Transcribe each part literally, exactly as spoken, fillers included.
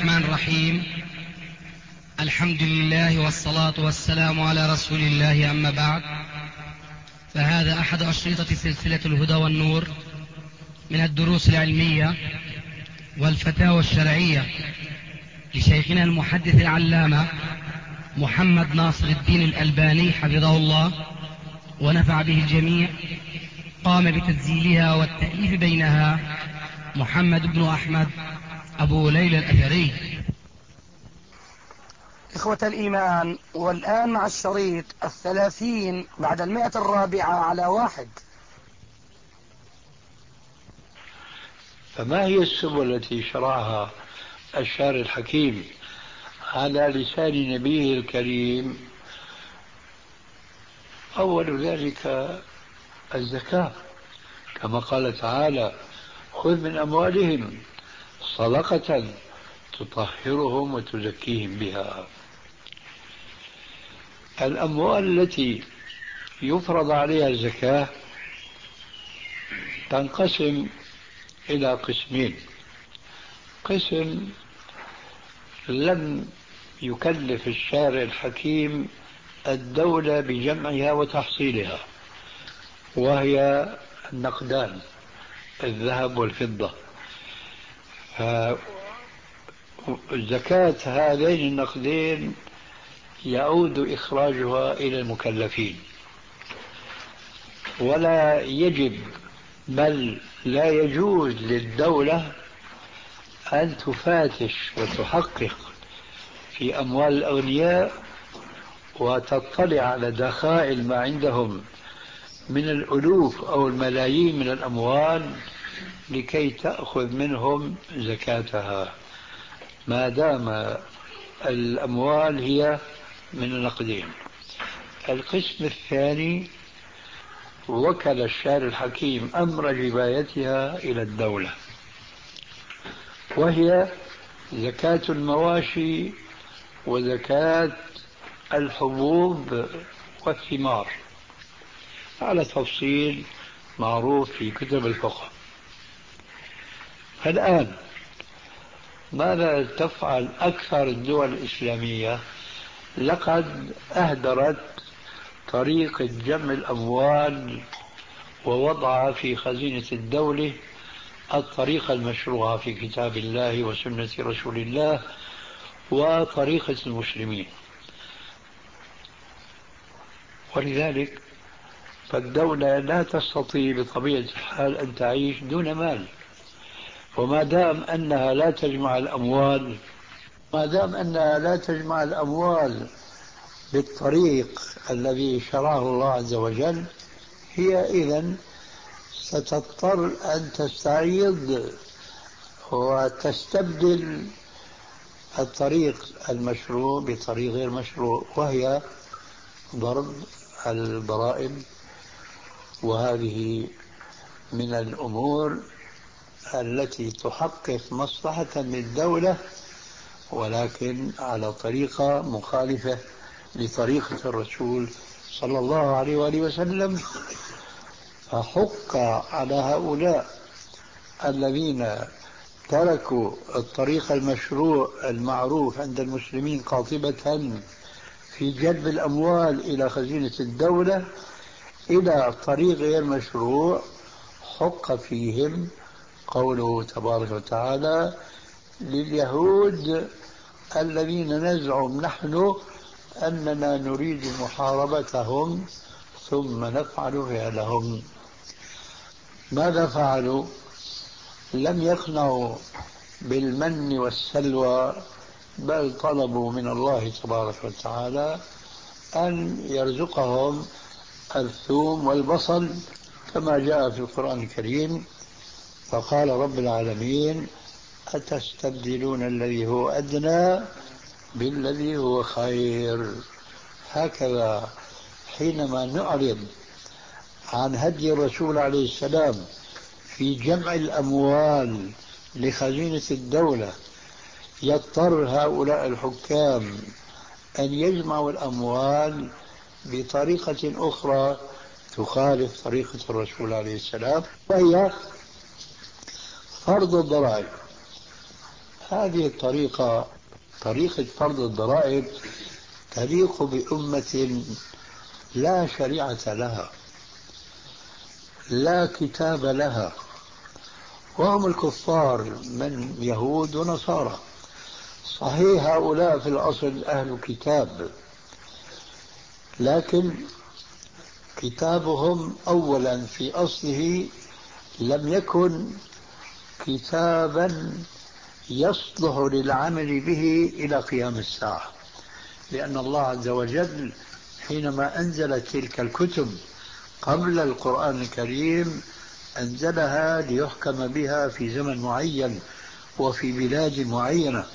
الرحمن الرحيم. الحمد لله والصلاة والسلام على رسول الله، أما بعد، فهذا أحد أشرطة سلسلة الهدى والنور من الدروس العلمية والفتاوى الشرعية لشيخنا المحدث العلامة محمد ناصر الدين الألباني حفظه الله ونفع به الجميع. قام بتسجيلها والتأليف بينها محمد بن أحمد أبو ليلى الأثري. إخوة الإيمان، والآن مع الشريط الثلاثين بعد المئة الرابعة على واحد. فما هي السبل التي شرعها الشارع الحكيم على لسان نبيه الكريم؟ أول ذلك الزكاة، كما قال تعالى: خذ من أموالهم صدقة تطهرهم وتزكيهم بها. الأموال التي يفرض عليها الزكاة تنقسم إلى قسمين: قسم لم يكلف الشارع الحكيم الدولة بجمعها وتحصيلها، وهي النقدان، الذهب والفضة. زكاة هذين النقدين يعود إخراجها إلى المكلفين، ولا يجب بل لا يجوز للدولة أن تفتش وتحقق في أموال الأغنياء وتطلع على دخائل ما عندهم من الألوف أو الملايين من الأموال لكي تأخذ منهم زكاتها، ما دام الأموال هي من النقدين. القسم الثاني وكل الشارع الحكيم أمر جبايتها إلى الدولة، وهي زكاة المواشي وزكاة الحبوب والثمار، على تفصيل معروف في كتب الفقه. الآن ماذا تفعل أكثر الدول الإسلامية؟ لقد أهدرت طريقة جمع الأموال ووضعها في خزينة الدولة الطريقة المشروعة في كتاب الله وسنة رسول الله وطريقة المسلمين. ولذلك فالدولة لا تستطيع بطبيعة الحال أن تعيش دون مال، وما دام أنها لا تجمع الأموال ما دام أنها لا تجمع الأموال بالطريق الذي شرعه الله عز وجل، هي إذن ستضطر أن تستعيض وتستبدل الطريق المشروع بطريق غير مشروع، وهي ضرب الضرائب. وهذه من الأمور التي تحقق مصلحة للدولة، ولكن على طريقة مخالفة لطريقة الرسول صلى الله عليه وآله وسلم. فحق على هؤلاء الذين تركوا الطريق المشروع المعروف عند المسلمين قاطبة في جلب الأموال إلى خزينة الدولة إلى طريق غير مشروع، حق فيهم قوله تبارك وتعالى: لليهود الذين نزعم نحن أننا نريد محاربتهم ثم نفعل فعلهم. ماذا فعلوا؟ لم يقنعوا بالمن والسلوى، بل طلبوا من الله تبارك وتعالى أن يرزقهم الثوم والبصل كما جاء في القرآن الكريم. فقال رب العالمين: أتستبدلون الذي هو أدنى بالذي هو خير. هكذا حينما نعرض عن هدي الرسول عليه السلام في جمع الأموال لخزينة الدولة، يضطر هؤلاء الحكام أن يجمعوا الأموال بطريقة أخرى تخالف طريقة الرسول عليه السلام، وهي فرض الضرائب. هذه الطريقة، طريقة فرض الضرائب، تليق بأمة لا شريعة لها، لا كتاب لها، وهم الكفار من يهود ونصارى. صحيح هؤلاء في الأصل أهل كتاب، لكن كتابهم أولا في أصله لم يكن كتابا يصلح للعمل به إلى قيام الساعة، لأن الله عز وجل حينما أنزل تلك الكتب قبل القرآن الكريم أنزلها ليحكم بها في زمن معين وفي بلاد معينة.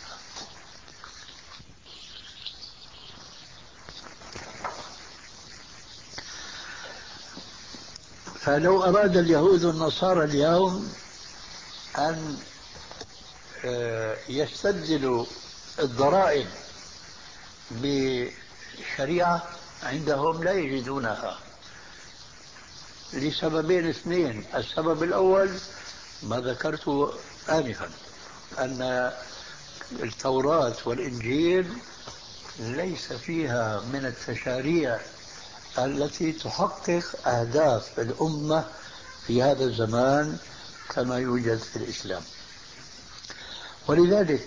فلو أراد اليهود والنصارى اليوم أن يستبدلوا الضرائب بشريعة عندهم لا يجدونها، لسببين اثنين. السبب الأول ما ذكرته آنفا، أن التوراة والإنجيل ليس فيها من التشاريع التي تحقق أهداف الأمة في هذا الزمان كما يوجد في الإسلام. ولذلك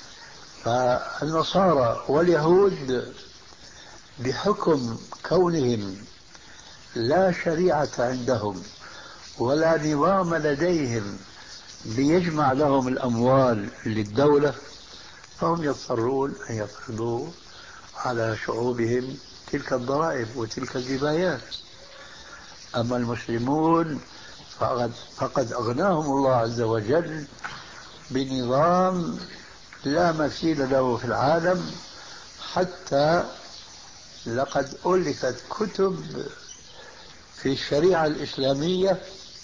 فالنصارى واليهود بحكم كونهم لا شريعة عندهم ولا نظام لديهم ليجمع لهم الأموال للدولة، فهم يضطرون أن يفرضوا على شعوبهم تلك الضرائب وتلك الجبايات. أما المسلمون فقد, فقد أغناهم الله عز وجل بنظام لا مثيل له في العالم، حتى لقد ألفت كتب في الشريعة الإسلامية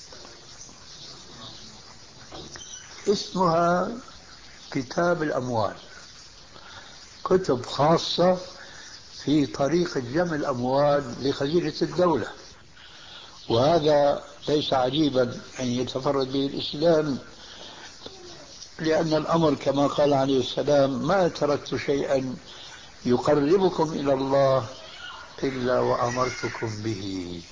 اسمها كتاب الأموال، كتب خاصة في طريقة جمع الأموال لخزينة الدولة. وهذا ليس عجيبا أن يتفرد به الإسلام، لأن الأمر كما قال عليه السلام: ما تركت شيئا يقربكم إلى الله إلا وأمرتكم به.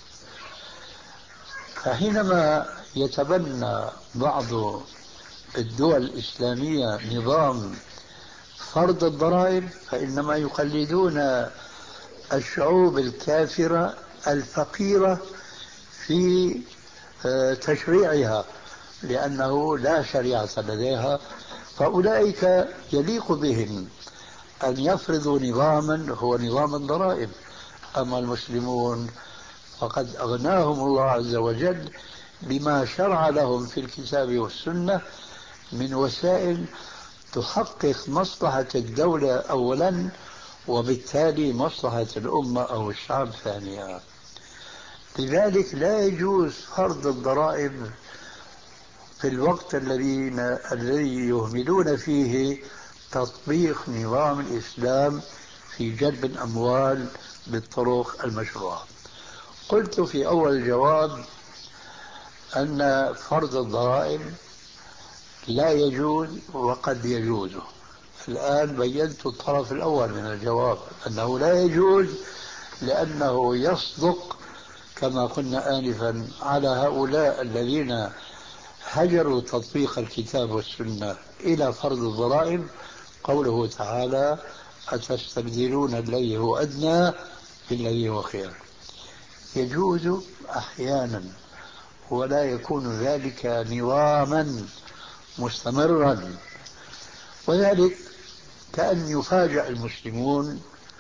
فحينما يتبنى بعض الدول الإسلامية نظام فرض الضرائب فإنما يقلدون الشعوب الكافرة الفقيرة في تشريعها، لأنه لا شريعة لديها، فأولئك يليق بهم أن يفرضوا نظاما هو نظام الضرائب. أما المسلمون فقد أغناهم الله عز وجل بما شرع لهم في الكتاب والسنة من وسائل تحقق مصلحة الدولة أولا، وبالتالي مصلحة الأمة أو الشعب ثانيا. لذلك لا يجوز فرض الضرائب في الوقت الذي الذي يهملون فيه تطبيق نظام الإسلام في جلب الأموال بالطرق المشروعة. قلت في أول الجواب أن فرض الضرائب لا يجوز وقد يجوز. الآن بينت الطرف الأول من الجواب أنه لا يجوز، لأنه يصدق كما قلنا آنفا على هؤلاء الذين هجروا تطبيق الكتاب والسنة إلى فرض الضرائب قوله تعالى: أتستبدلون الذي هو أدنى بالذي هو خير. يجوز أحيانا ولا يكون ذلك نظاما مستمرا، وذلك كأن يفاجأ المسلمون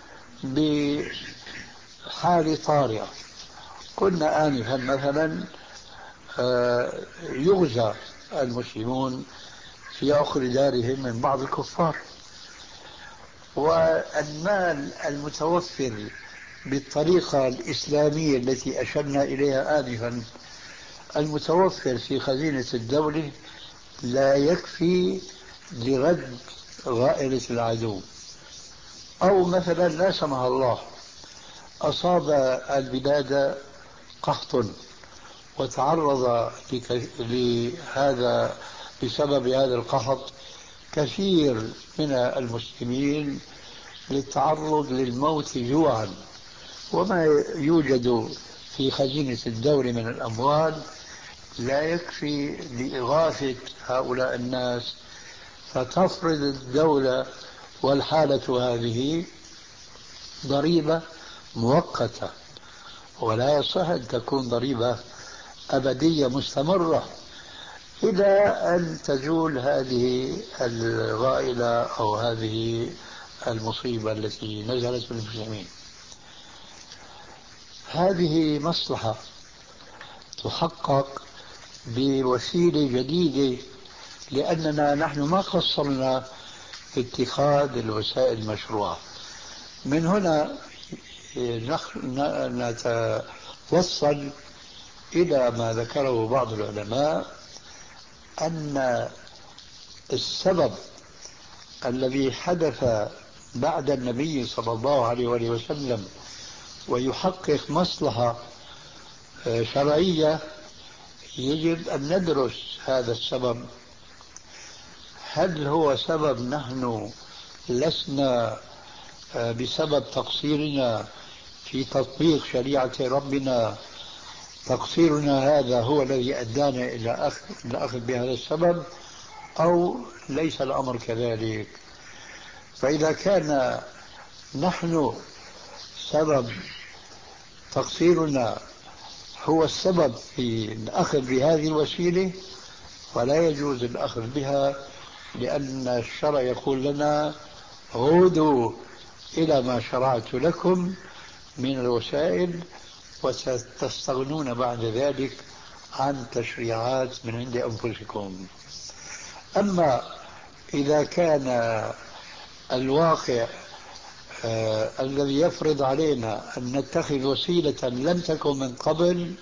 بحال طارئة. قلنا آنفا مثلا يغزى المسلمون في عقر دارهم من بعض الكفار، والمال المتوفر بالطريقة الإسلامية التي أشرنا إليها آنفا المتوفر في خزينة الدولة لا يكفي لرد غائلة العدو. أو مثلا لا سمح الله أصاب البلاد قحط وتعرض لهذا بسبب هذا القحط كثير من المسلمين للتعرض للموت جوعا، وما يوجد في خزينة الدولة من الأموال لا يكفي لإغاثة هؤلاء الناس، فتفرض الدولة والحالة هذه ضريبة مؤقتة، ولا يصح أن تكون ضريبة أبدية مستمرة إلى أن تزول هذه الغائلة أو هذه المصيبة التي نزلت بالمسلمين. هذه مصلحة تحقق بوسيلة جديدة، لأننا نحن ما قصرنا في اتخاذ الوسائل المشروعة. من هنا نتوصل إلى ما ذكره بعض العلماء، أن السبب الذي حدث بعد النبي صلى الله عليه وآله وسلم ويحقق مصلحة شرعية يجب أن ندرس هذا السبب. هل هو سبب نحن لسنا بسبب تقصيرنا في تطبيق شريعة ربنا، تقصيرنا هذا هو الذي أدانا إلى الأخذ بهذا السبب، أو ليس الأمر كذلك؟ فإذا كان نحن سبب تقصيرنا هو السبب في الأخذ بهذه الوسيلة، فلا يجوز الأخذ بها، لأن الشرع يقول لنا عودوا إلى ما شرعت لكم من الوسائل وستستغنون بعد ذلك عن تشريعات من عند أنفسكم. أما إذا كان الواقع آه الذي يفرض علينا أن نتخذ وسيلة لم تكن من قبل،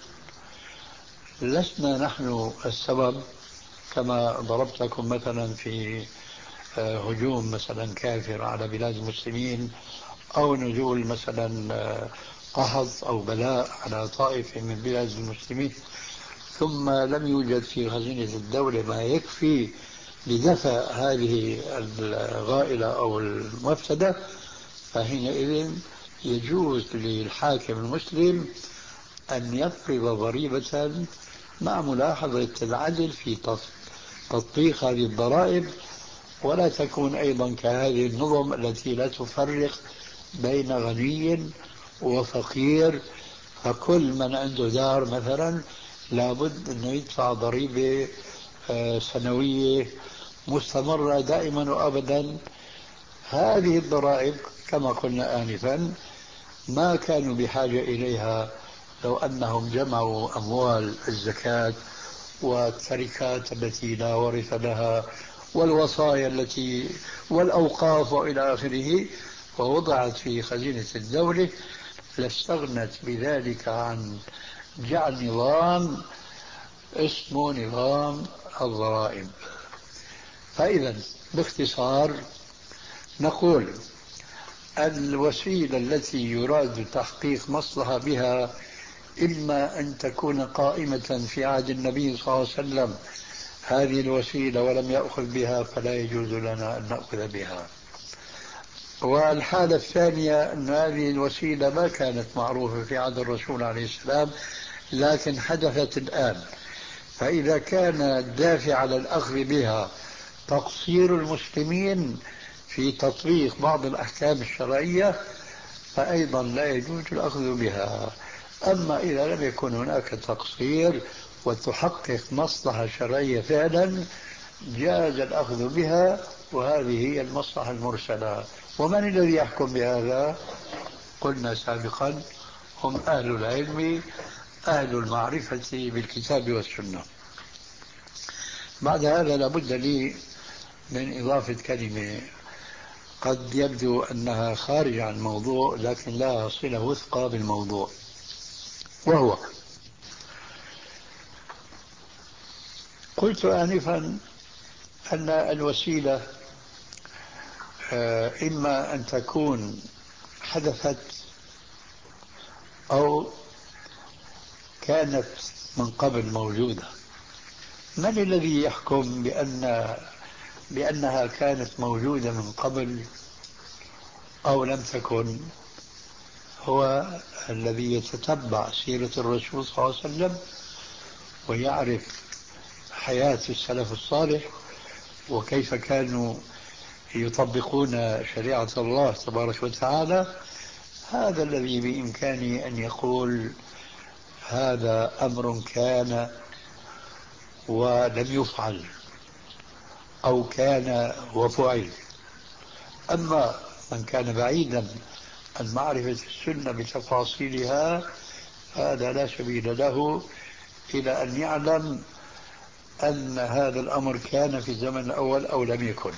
لسنا نحن السبب، كما ضربت لكم مثلا في آه هجوم مثلا كافر على بلاد المسلمين، أو نزول مثلا آه قحط أو بلاء على طائفة من بلاد المسلمين، ثم لم يوجد في خزينة الدولة ما يكفي لدفع هذه الغائلة أو المفسدة، فحينئذ يجوز للحاكم المسلم أن يفرض ضريبة مع ملاحظة العدل في تطبيق هذه الضرائب، ولا تكون أيضا كهذه النظم التي لا تفرق بين غني وفقير، فكل من عنده دار مثلا لابد أنه يدفع ضريبة سنوية مستمرة دائما وأبدا. هذه الضرائب كما قلنا آنفا ما كانوا بحاجة إليها لو أنهم جمعوا أموال الزكاة والتركات التي لا ورث لها والوصايا التي والأوقاف وإلى آخره، ووضعت في خزينة الدولة، لاستغنت بذلك عن جعل نظام اسمه نظام الضرائب. فإذا باختصار نقول الوسيلة التي يراد تحقيق مصلحة بها إما أن تكون قائمة في عهد النبي صلى الله عليه وسلم هذه الوسيلة ولم يأخذ بها، فلا يجوز لنا أن نأخذ بها. والحالة الثانية أن هذه الوسيلة ما كانت معروفة في عهد الرسول عليه السلام لكن حدثت الآن، فإذا كان الدافع على الأخذ بها تقصير المسلمين في تطبيق بعض الأحكام الشرعية، فأيضا لا يجوز الأخذ بها. أما إذا لم يكن هناك تقصير وتحقق مصلحة شرعية فعلا، جاز الأخذ بها، وهذه هي المصلحة المرسلة. ومن الذي يحكم بهذا؟ قلنا سابقا هم أهل العلم، أهل المعرفة بالكتاب والسنة. بعد هذا لابد لي من إضافة كلمة قد يبدو أنها خارج عن الموضوع لكن لا صلة وثقة بالموضوع، وهو قلت آنفا أن الوسيلة إما أن تكون حدثت أو كانت من قبل موجودة. من الذي يحكم بأن بأنها كانت موجودة من قبل أو لم تكن هو الذي يتتبع سيرة الرسول صلى الله عليه وسلم ويعرف حياة السلف الصالح وكيف كانوا يطبقون شريعة الله تبارك وتعالى. هذا الذي بإمكانه أن يقول هذا أمر كان ولم يفعل أو كان وفعل. أما من كان بعيدا عن معرفة السنة بتفاصيلها هذا لا سبيل له إلى أن يعلم أن هذا الأمر كان في الزمن الأول أو لم يكن.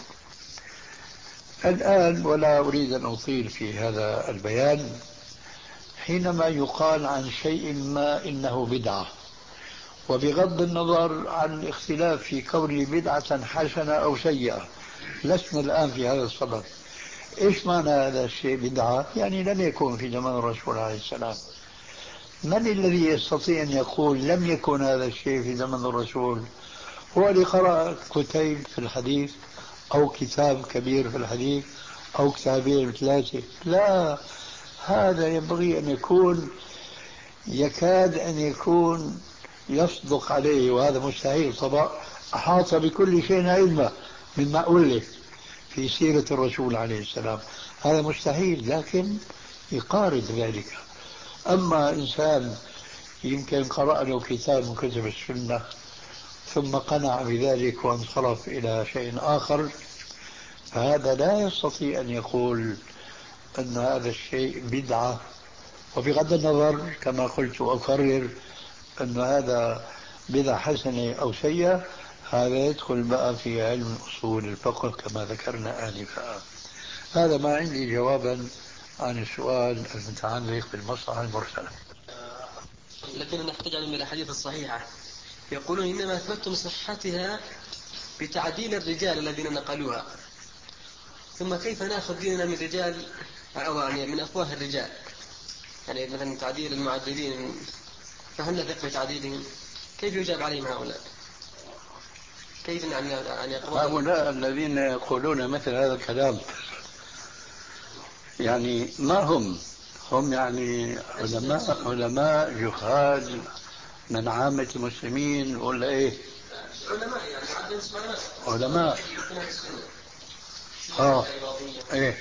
الآن ولا أريد أن أطيل في هذا البيان، حينما يقال عن شيء ما إنه بدعة، وبغض النظر عن الاختلاف في كونه بدعة حسنة أو سيئة، لسنا الآن في هذا الصدد. إيش معنى هذا الشيء بدعة؟ يعني لم يكن في زمن الرسول عليه السلام. من الذي يستطيع أن يقول لم يكن هذا الشيء في زمن الرسول؟ هو اللي قرأ كتيب في الحديث أو كتاب كبير في الحديث أو كتابين ثلاثة. لا، هذا ينبغي أن يكون يكاد أن يكون يصدق عليه، وهذا مستحيل طبعا. أحاط بكل شيء علما مما ألف في سيرة الرسول عليه السلام، هذا مستحيل، لكن يقارب ذلك. أما إنسان يمكن قرأ له كتاب من كتب السنة ثم قنع بذلك وانصرف إلى شيء آخر، فهذا لا يستطيع أن يقول أن هذا الشيء بدعة. وبغض النظر كما قلت وأكرر أن هذا بدعة حسنة أو سيئة، هذا يدخل بقى في علم أصول الفقه كما ذكرنا آنفا. هذا ما عندي جوابا عن السؤال المتعلق بالمصلحة المرسلة. لكننا نحتاج من الأحاديث الصحيحة، يقولون إنما أثبتم صحتها بتعديل الرجال الذين نقلوها، ثم كيف نأخذ ديننا من رجال أو يعني من أفواه الرجال؟ يعني مثلا تعديل المعدلين، فهل نثق بتعديلهم؟ كيف يجاب عليهم هؤلاء؟ كيف أن يقولون هؤلاء الذين يقولون مثل هذا الكلام يعني ما هم؟ هم يعني علماء علماء جهال من عامة المسلمين ولا إيه؟ علماء يعني علماء آه إيه.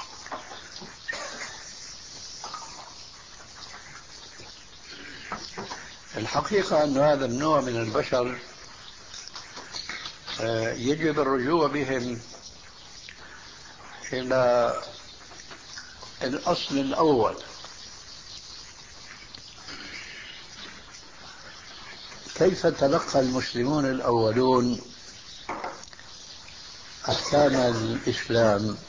الحقيقة أن هذا النوع من البشر يجب الرجوع بهم إلى الأصل الأول. كيف تلقى المسلمون الأولون أحكام الإسلام؟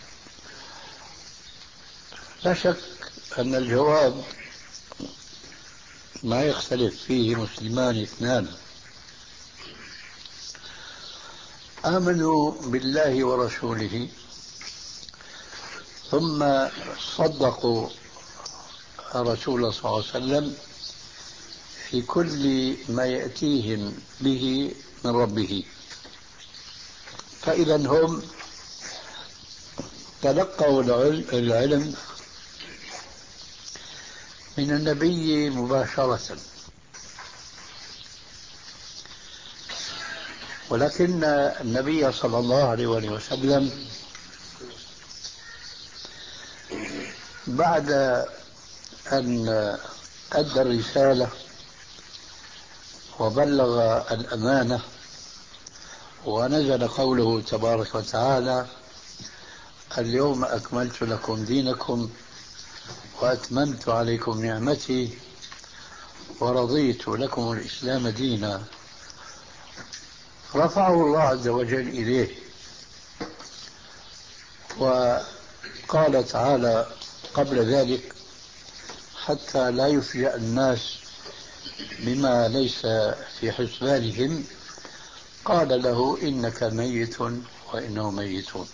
لا شك أن الجواب ما يختلف فيه مسلمان اثنان: آمنوا بالله ورسوله ثم صدقوا الرسول صلى الله عليه وسلم في كل ما يأتيهم به من ربه. فإذا هم تلقوا العلم من النبي مباشرة، ولكن النبي صلى الله عليه وسلم بعد أن أدى الرسالة وبلغ الأمانة ونزل قوله تبارك وتعالى: اليوم أكملت لكم دينكم وأتممت عليكم نعمتي ورضيت لكم الإسلام دينا، رفعه الله عز وجل إليه وقال تعالى قبل ذلك: حتى لا يفجأ الناس بما ليس في حسبانهم، قال له: إنك ميت وإنهم ميتون.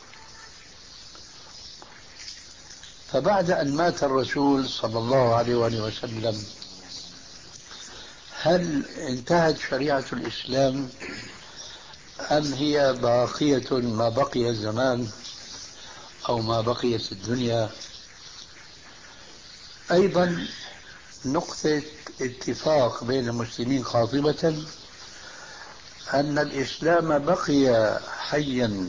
فبعد أن مات الرسول صلى الله عليه وسلم هل انتهت شريعة الإسلام أم هي باقية ما بقي الزمان أو ما بقيت الدنيا؟ أيضا نقطة اتفاق بين المسلمين قاطبة أن الإسلام بقي حيا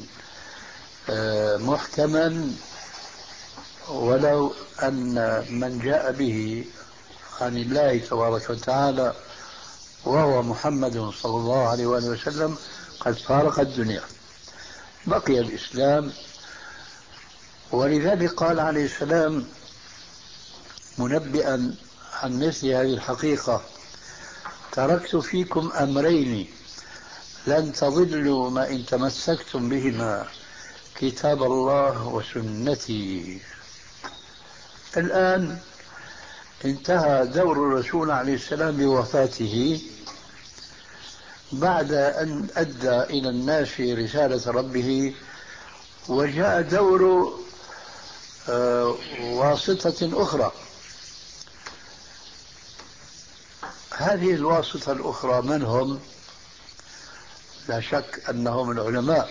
محكما، ولو أن من جاء به عن الله تبارك وتعالى وهو محمد صلى الله عليه وآله وسلم قد فارق الدنيا. بقي الإسلام، ولذلك قال عليه السلام منبئا عن مثل هذه الحقيقة: تركت فيكم أمرين لن تضلوا ما إن تمسكتم بهما، كتاب الله وسنتي. الآن انتهى دور الرسول عليه السلام بوفاته بعد أن أدى إلى الناس رسالة ربه، وجاء دور واسطة أخرى. هذه الواسطة الأخرى من هم؟ لا شك أنهم العلماء.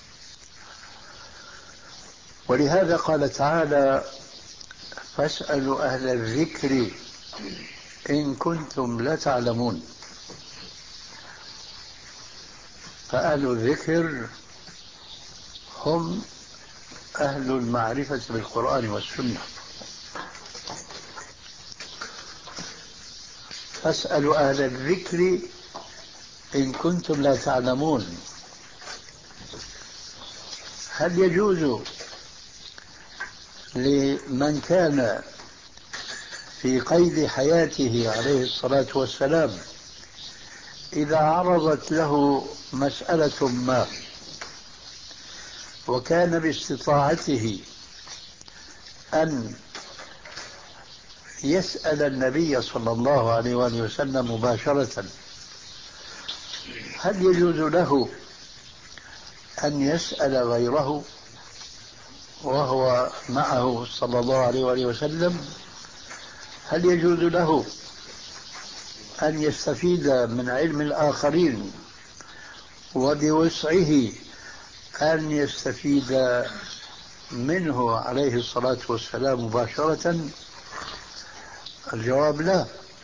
ولهذا قال تعالى: فاسألوا أهل الذكر إن كنتم لا تعلمون. فأهل الذكر هم أهل المعرفة بالقرآن والسنة. فاسألوا أهل الذكر إن كنتم لا تعلمون. هل يجوز لمن كان في قيد حياته عليه الصلاة والسلام إذا عرضت له مسألة ما وكان باستطاعته أن يسأل النبي صلى الله عليه وآله وسلم مباشرة، هل يجوز له أن يسأل غيره وهو معه صلى الله عليه وآله وسلم؟ هل يجوز له أن يستفيد من علم الآخرين وبوسعه أن يستفيد منه عليه الصلاة والسلام مباشرة؟ الجواب لا.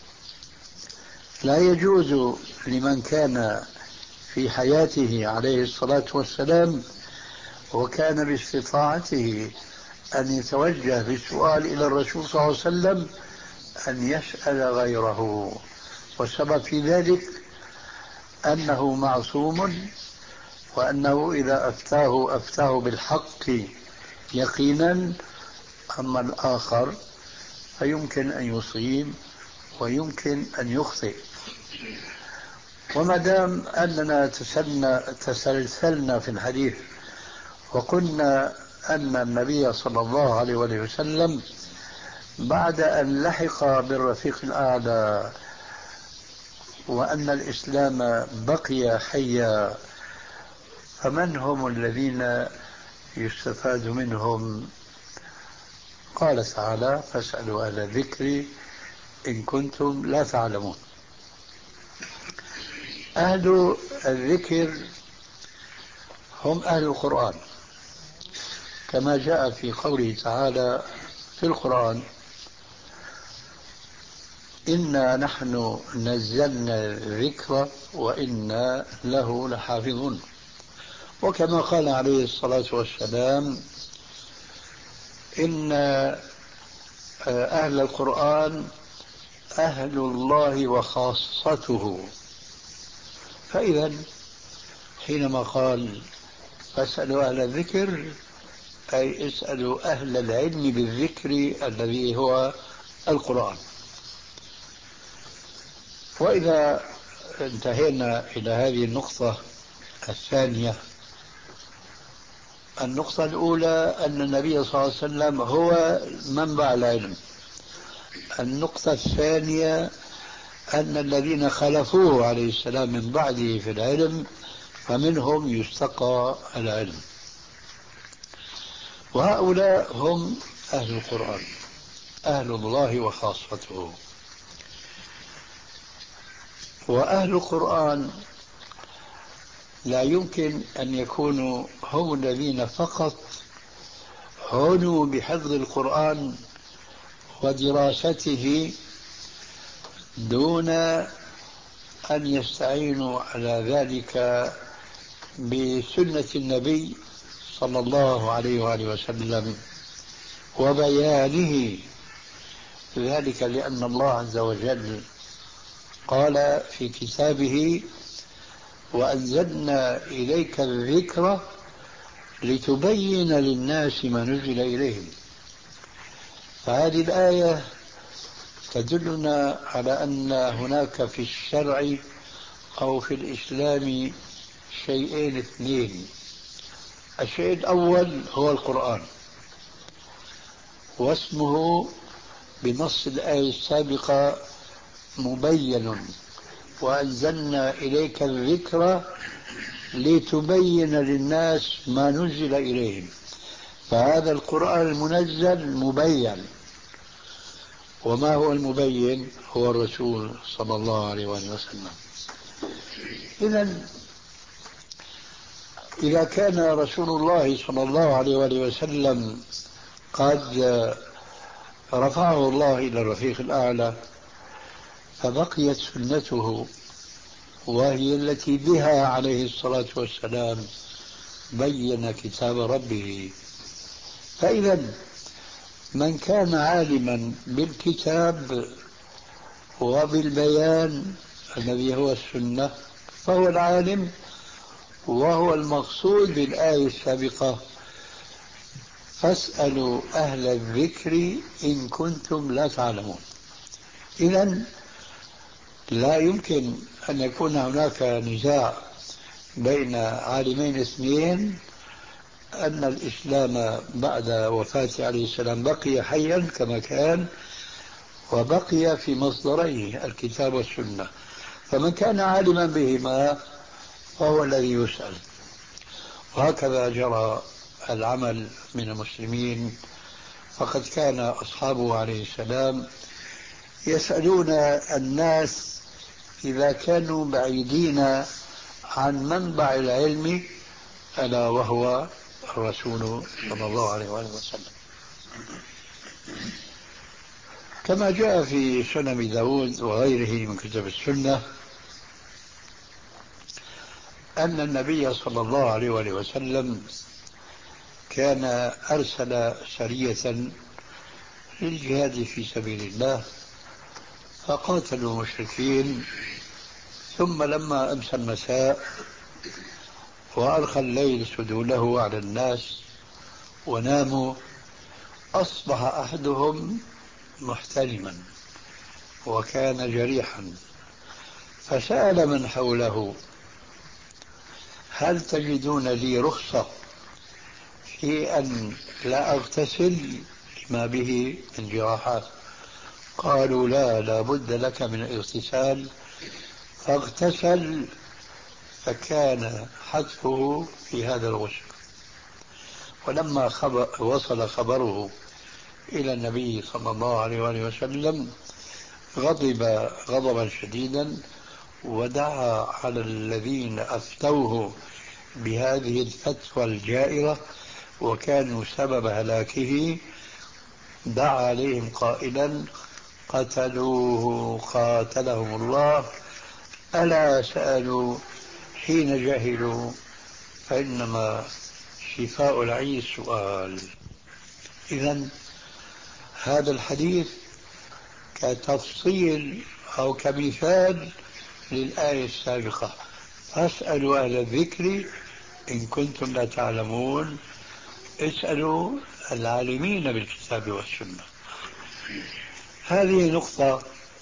لا يجوز لمن كان في حياته عليه الصلاة والسلام وكان باستطاعته أن يتوجه بالسؤال إلى الرسول صلى الله عليه وسلم أن يسأل غيره. والسبب في ذلك أنه معصوم، وأنه إذا أفتاه أفتاه بالحق يقينا. أما الآخر فيمكن أن يصيب ويمكن أن يخطئ. وما دام أننا تسلسلنا في الحديث وقلنا أن النبي صلى الله عليه وسلم بعد أن لحق بالرفيق الأعلى وأن الإسلام بقي حيا، فمن هم الذين يستفاد منهم؟ قال تعالى: فاسألوا أهل الذكر إن كنتم لا تعلمون. أهل الذكر هم أهل القرآن، كما جاء في قوله تعالى في القرآن: إنا نحن نزلنا الذكر وإنا له لحافظون. وكما قال عليه الصلاة والسلام: إن أهل القرآن أهل الله وخاصته. فإذا حينما قال فاسألوا أهل الذكر أي اسألوا أهل العلم بالذكر الذي هو القرآن. وإذا انتهينا إلى هذه النقطة الثانية، النقطة الأولى أن النبي صلى الله عليه وسلم هو منبع العلم. النقطة الثانية أن الذين خلفوه عليه السلام من بعده في العلم فمنهم يستقى العلم، وهؤلاء هم أهل القرآن، أهل الله وخاصته. وأهل القرآن لا يمكن أن يكونوا هم الذين فقط عنوا بحفظ القرآن ودراسته دون أن يستعينوا على ذلك بسنة النبي صلى الله عليه وآله وسلم وبيانه. ذلك لأن الله عز وجل قال في كتابه: وأنزلنا إليك الذكر لتبين للناس ما نزل إليهم. فهذه الآية تدلنا على أن هناك في الشرع أو في الإسلام شيئين اثنين. الشيء الأول هو القرآن، واسمه بنص الآية السابقة مبين: وأنزلنا إليك الذكر لتبين للناس ما نزل إليهم. فهذا القرآن المنزل مبين. وما هو المبين؟ هو الرسول صلى الله عليه وسلم. إذن إذا كان رسول الله صلى الله عليه وسلم قد رفعه الله إلى الرفيق الأعلى، فبقيت سنته، وهي التي بها عليه الصلاة والسلام بين كتاب ربه. فإذا من كان عالما بالكتاب وبالبيان الذي هو السنة فهو العالم، وهو المقصود بالآية السابقة: فاسألوا أهل الذكر إن كنتم لا تعلمون. إذن لا يمكن أن يكون هناك نزاع بين عالمين اثنين أن الإسلام بعد وفاته عليه السلام بقي حيا كما كان، وبقي في مصدريه الكتاب والسنة. فمن كان عالما بهما فهو الذي يسأل. وهكذا جرى العمل من المسلمين، فقد كان أصحابه عليه السلام يسألون الناس إذا كانوا بعيدين عن منبع العلم، ألا وهو الرسول صلى الله عليه وسلم. كما جاء في سنن داود وغيره من كتب السنة أن النبي صلى الله عليه وسلم كان أرسل سرية للجهاد في سبيل الله، فقاتلوا المشركين. ثم لما أمسى المساء وأرخى الليل سدوله على الناس وناموا، أصبح أحدهم محتلما وكان جريحا، فسأل من حوله: هل تجدون لي رخصة في أن لا أغتسل لما به من جراحات؟ قالوا: لا لا بد لك من الاغتسال. فاغتسل، فكان حتفه في هذا الغسل. ولما خبر وصل خبره إلى النبي صلى الله عليه وسلم غضب غضبا شديدا، ودعا على الذين أفتوه بهذه الفتوى الجائرة وكانوا سبب هلاكه، دعا عليهم قائلا: قتلوه قاتلهم الله، ألا سألوا حين جهلوا، فإنما شفاء العي السؤال. إذن هذا الحديث كتفصيل أو كمثال للآية السابقة: فاسألوا أهل الذكر إن كنتم لا تعلمون. اسألوا العالمين بالكتاب والسنة. هذه نقطة.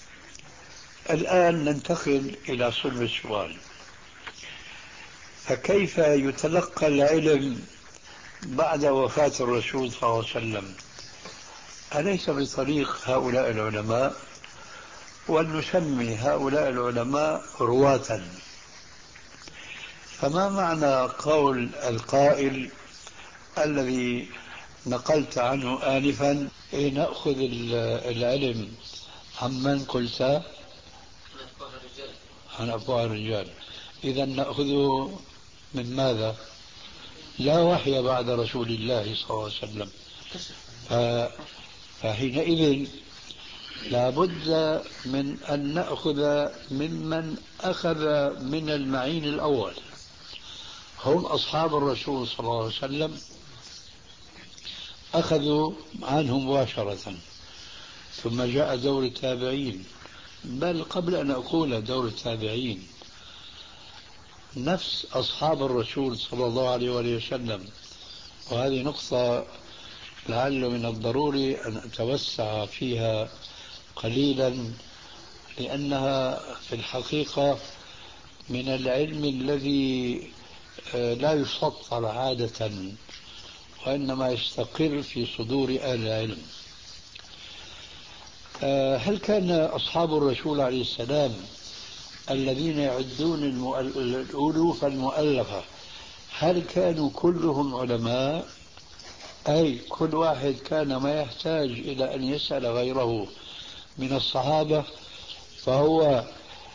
الآن ننتقل إلى صلب السؤال: فكيف يتلقى العلم بعد وفاة الرسول صلى الله عليه وسلم؟ أليس بطريق هؤلاء العلماء؟ ولنسمي هؤلاء العلماء رواة. فما معنى قول القائل الذي نقلت عنه آنفا: إيه نأخذ العلم عمن قلت؟ عن أفواه الرجال. إذا نأخذه من ماذا؟ لا وحي بعد رسول الله صلى الله عليه وسلم. فحينئذ لا بد من أن نأخذ ممن أخذ من المعين الأول، هم أصحاب الرسول صلى الله عليه وسلم، أخذوا عنه مباشرة، ثم جاء دور التابعين. بل قبل أن أقول دور التابعين، نفس أصحاب الرسول صلى الله عليه وآله وسلم، وهذه نقطة لعل من الضروري أن أتوسع فيها قليلا، لأنها في الحقيقة من العلم الذي لا يسطر عادة، وإنما يستقر في صدور أهل العلم. هل كان أصحاب الرسول عليه السلام الذين يعدون الألوف المؤلفة هل كانوا كلهم علماء؟ أي كل واحد كان ما يحتاج إلى أن يسأل غيره من الصحابة فهو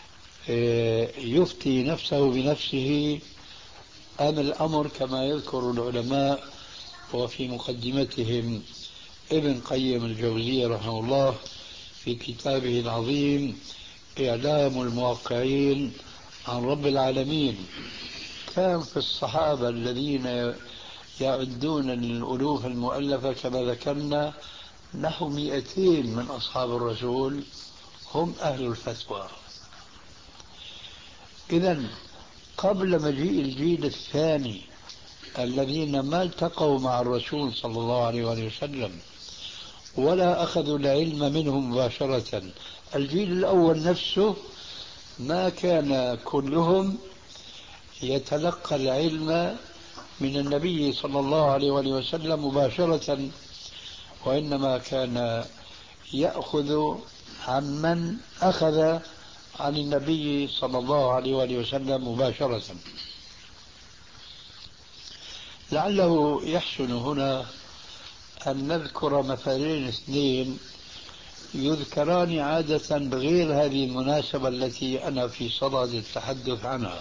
يفتي نفسه بنفسه، أم الأمر كما يذكر العلماء وفي مقدمتهم ابن قيم الجوزية رحمه الله في كتابه العظيم إعلام الموقعين عن رب العالمين، كان في الصحابة الذين يعدون الألوف المؤلفة كما ذكرنا نحو مئتين من أصحاب الرسول هم أهل الفتوى. إذن قبل مجيء الجيل الثاني الذين ما التقوا مع الرسول صلى الله عليه وسلم ولا أخذوا العلم منه مباشرة، الجيل الأول نفسه ما كان كلهم يتلقى العلم من النبي صلى الله عليه وسلم مباشرة، وإنما كان يأخذ عمن أخذ عن النبي صلى الله عليه وسلم مباشرة. لعله يحسن هنا أن نذكر مثالين اثنين يذكران عادة بغير هذه المناسبة التي أنا في صدد التحدث عنها.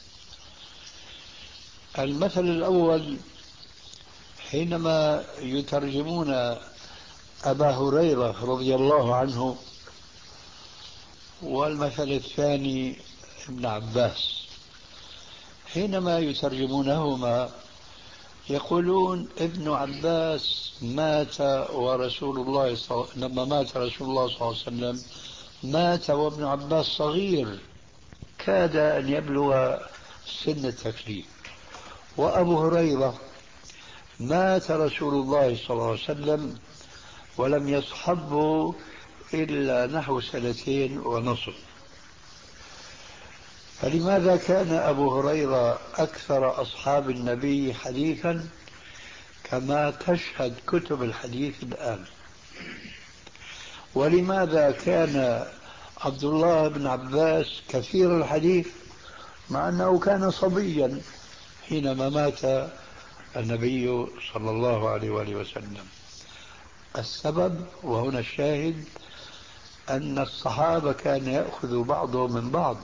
المثل الأول حينما يترجمون أبا هريرة رضي الله عنه، والمثل الثاني ابن عباس، حينما يترجمونهما يقولون ابن عباس مات ورسول الله صل... لما مات رسول الله صلى الله عليه وسلم مات وابن عباس صغير كاد أن يبلغ سن التكليف، وأبو هريرة مات رسول الله صلى الله عليه وسلم ولم يصحبه إلا نحو سنتين ونصف. فلماذا كان أبو هريرة أكثر أصحاب النبي حديثا كما تشهد كتب الحديث الآن؟ ولماذا كان عبد الله بن عباس كثير الحديث مع أنه كان صبيا حينما مات النبي صلى الله عليه وآله وسلم؟ السبب وهنا الشاهد أن الصحابة كان يأخذ بعضهم من بعض.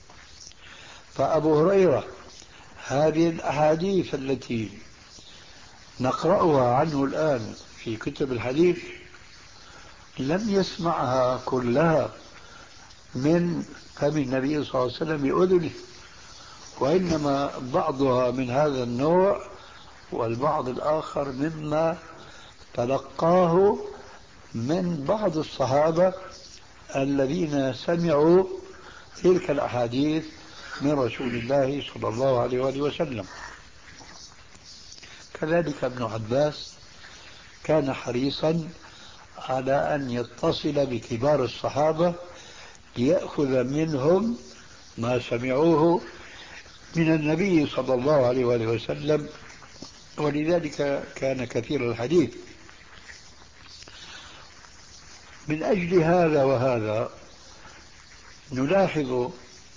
فأبو هريرة هذه الأحاديث التي نقرأها عنه الآن في كتب الحديث لم يسمعها كلها من فم النبي صلى الله عليه وسلم بأذنه، وإنما بعضها من هذا النوع والبعض الآخر مما تلقاه من بعض الصحابة الذين سمعوا تلك الأحاديث من رسول الله صلى الله عليه وآله وسلم. كذلك ابن عباس كان حريصا على أن يتصل بكبار الصحابة ليأخذ منهم ما سمعوه من النبي صلى الله عليه وآله وسلم، ولذلك كان كثير الحديث. من أجل هذا وهذا نلاحظ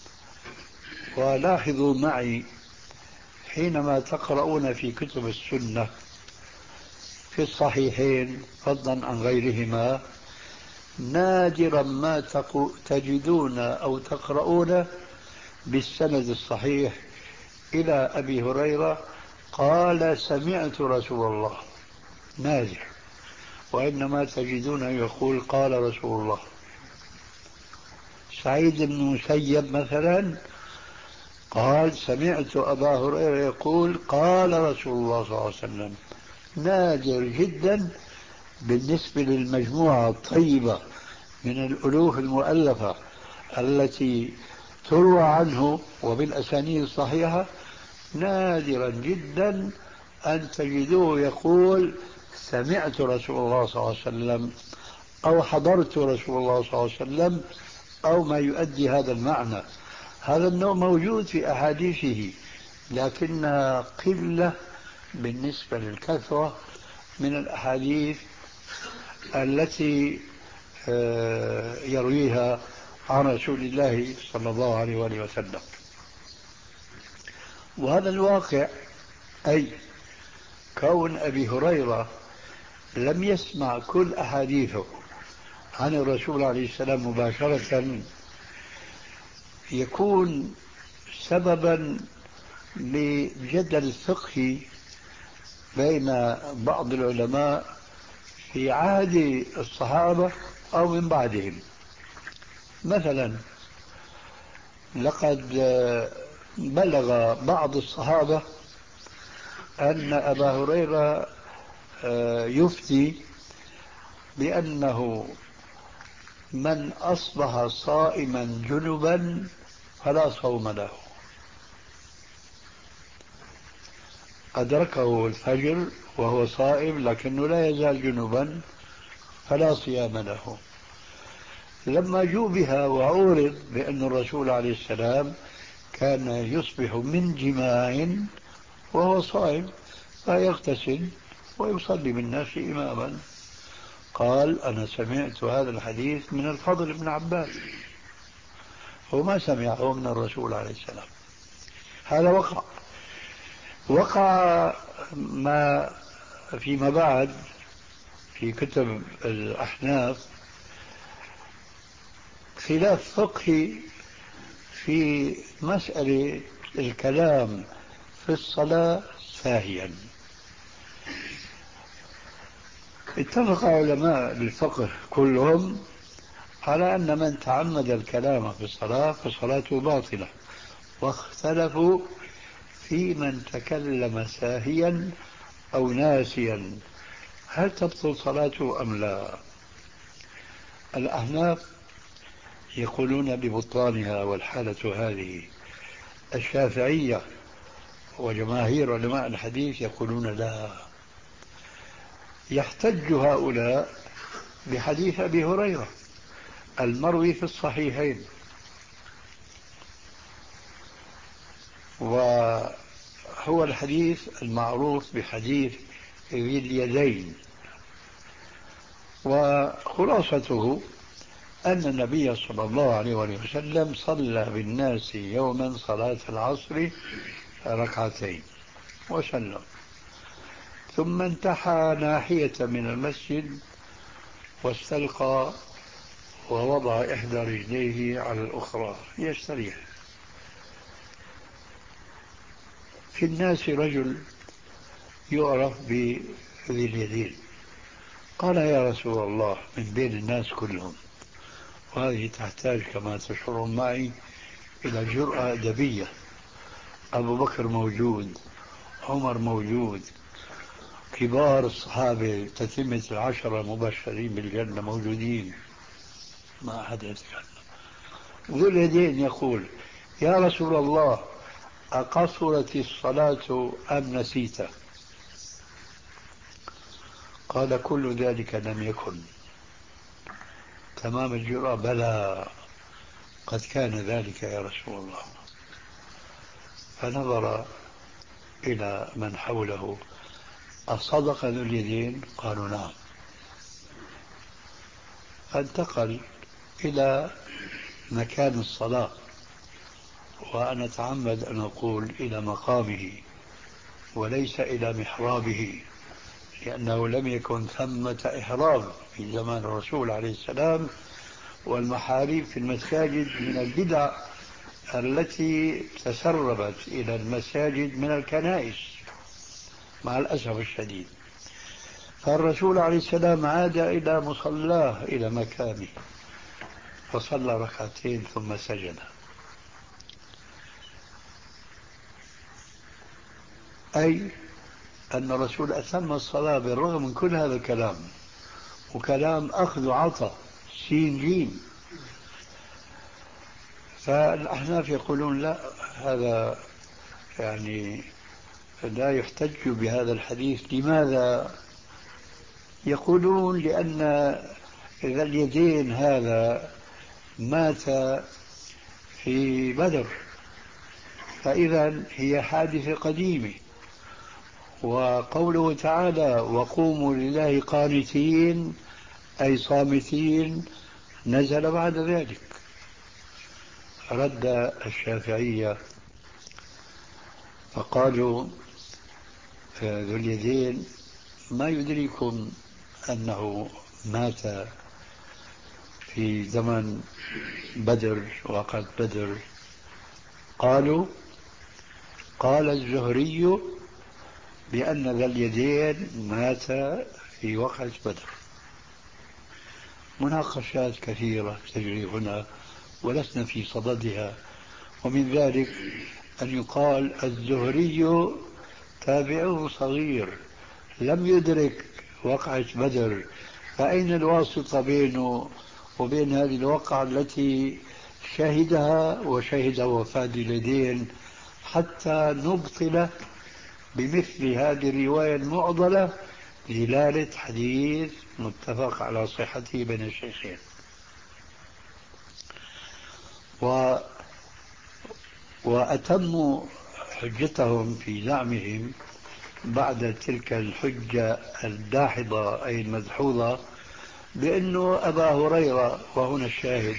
ولاحظوا معي حينما تقرؤون في كتب السنة في الصحيحين فضلا عن غيرهما نادرا ما تجدون أو تقرؤون بالسند الصحيح إلى أبي هريرة قال سمعت رسول الله، نادر، وإنما تجدونه يقول قال رسول الله. سعيد بن مسيب مثلا قال سمعت أبا هريرة يقول قال رسول الله صلى الله عليه وسلم. نادر جدا بالنسبة للمجموعة الطيبة من الألوف المؤلفة التي تروى عنه وبالأسانيد الصحيحة، نادرا جدا أن تجدوه يقول سمعت رسول الله صلى الله عليه وسلم أو حضرت رسول الله صلى الله عليه وسلم أو ما يؤدي هذا المعنى. هذا النوع موجود في أحاديثه لكنها قلة بالنسبة للكثرة من الأحاديث التي يرويها عن رسول الله صلى الله عليه وآله وسلم. وهذا الواقع، أي كون أبي هريرة لم يسمع كل أحاديثه عن الرسول عليه السلام مباشرة، يكون سببا لجدل فقهي بين بعض العلماء في عهد الصحابة أو من بعدهم. مثلا لقد بلغ بعض الصحابة أن أبا هريرة يفتي بأنه من أصبح صائما جنبا فلا صوم له، أدركه الفجر وهو صائم لكنه لا يزال جنبا فلا صيام له. لما جوبها وعورض بأن الرسول عليه السلام كان يصبح من جماع وهو صائم فيغتسل ويصلي بالناس إماما، قال أنا سمعت هذا الحديث من الفضل بن عباس، هو ما سمعه من الرسول عليه السلام. هذا وقع وقع ما فيما بعد في كتب الأحناف خلاف فقهي في مسألة الكلام في الصلاة ساهيا. اتفق علماء الفقه كلهم على أن من تعمد الكلام في الصلاة فصلاته باطلة، واختلفوا في من تكلم ساهيا أو ناسيا هل تبطل صلاته أم لا. الأحناف يقولون ببطلانها والحالة هذه، الشافعية وجماهير علماء الحديث يقولون لا. يحتج هؤلاء بحديث أبي هريرة المروي في الصحيحين، وهو الحديث المعروف بحديث ذي اليدين، وخلاصته أن النبي صلى الله عليه وسلم صلى بالناس يوما صلاة العصر ركعتين وسلم، ثم انتحى ناحية من المسجد واستلقى ووضع إحدى رجليه على الأخرى يستريح. في الناس رجل يعرف بذي اليدين، قال يا رسول الله من بين الناس كلهم، وهذه تحتاج كما تشعرون معي إلى جرأة أدبية، أبو بكر موجود، عمر موجود، كبار الصحابة تتمة العشرة المبشرين بالجنة موجودين، ما أحد يتكلم. ذو اليدين يقول يا رسول الله أقصرت الصلاة أم نسيت؟ قال كل ذلك لم يكن. تمام الجرأة بلى قد كان ذلك يا رسول الله. فنظر إلى من حوله أصدق ذو اليدين؟ قالوا نعم. فانتقل إلى مكان الصلاة، وأنا أتعمد أن أقول إلى مقامه وليس إلى محرابه، لأنه لم يكن ثمة إحراب في زمان الرسول عليه السلام، والمحاريب في المساجد من البدع التي تسربت إلى المساجد من الكنائس مع الأسف الشديد. فالرسول عليه السلام عاد إلى مصلاه إلى مكانه فصلى ركعتين ثم سجد. أي أن الرسول أتم الصلاة بالرغم من كل هذا الكلام، وكلام أخذ وعطى سين جيم. فالأحناف يقولون لا، هذا يعني لا يحتج بهذا الحديث. لماذا؟ يقولون لأن ذا اليدين هذا مات في بدر، فإذا هي حادثة قديمة، وقوله تعالى وقوموا لله قانتين أي صامتين نزل بعد ذلك. رد الشافعية فقالوا ذو اليدين ما يدريكم أنه مات في زمن بدر وقت بدر؟ قالوا قال الزهري بأن ذا اليدين مات في وقت بدر. مناقشات كثيرة تجري هنا ولسنا في صددها، ومن ذلك أن يقال الزهري تابعه صغير لم يدرك وقعة بدر، فأين الواسطة بينه وبين هذه الوقعة التي شهدها وشهد وفاة اليدين حتى نبطل بمثل هذه الرواية المعضلة دلالة حديث متفق على صحته بين الشيخين. و وأتموا حجتهم في زعمهم بعد تلك الحجة الداحضة أي المدحوظة بأنه أبا هريرة، وهنا الشاهد،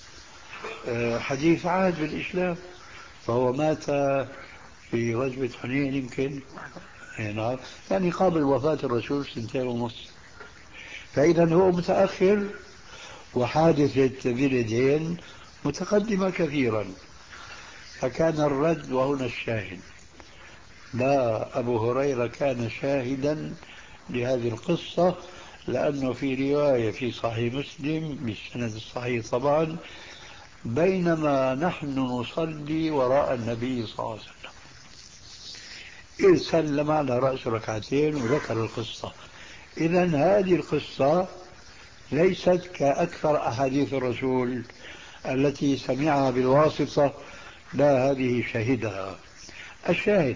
حديث عهد بالإسلام، فهو مات في غزوة حنين يمكن يعني قبل وفاة الرسول سنتين ونصف، فإذا هو متأخر وحادثة ذي اليدين متقدمة كثيرا. فكان الرد وهنا الشاهد، لا، أبو هريرة كان شاهدا لهذه القصة، لأنه في رواية في صحيح مسلم بالسند الصحيح طبعا بينما نحن نصلي وراء النبي صلى الله عليه وسلم إذ سلم على رأس ركعتين وذكر القصة. إذن هذه القصة ليست كأكثر أحاديث الرسول التي سمعها بالواسطة، لا، هذه شهدها. الشاهد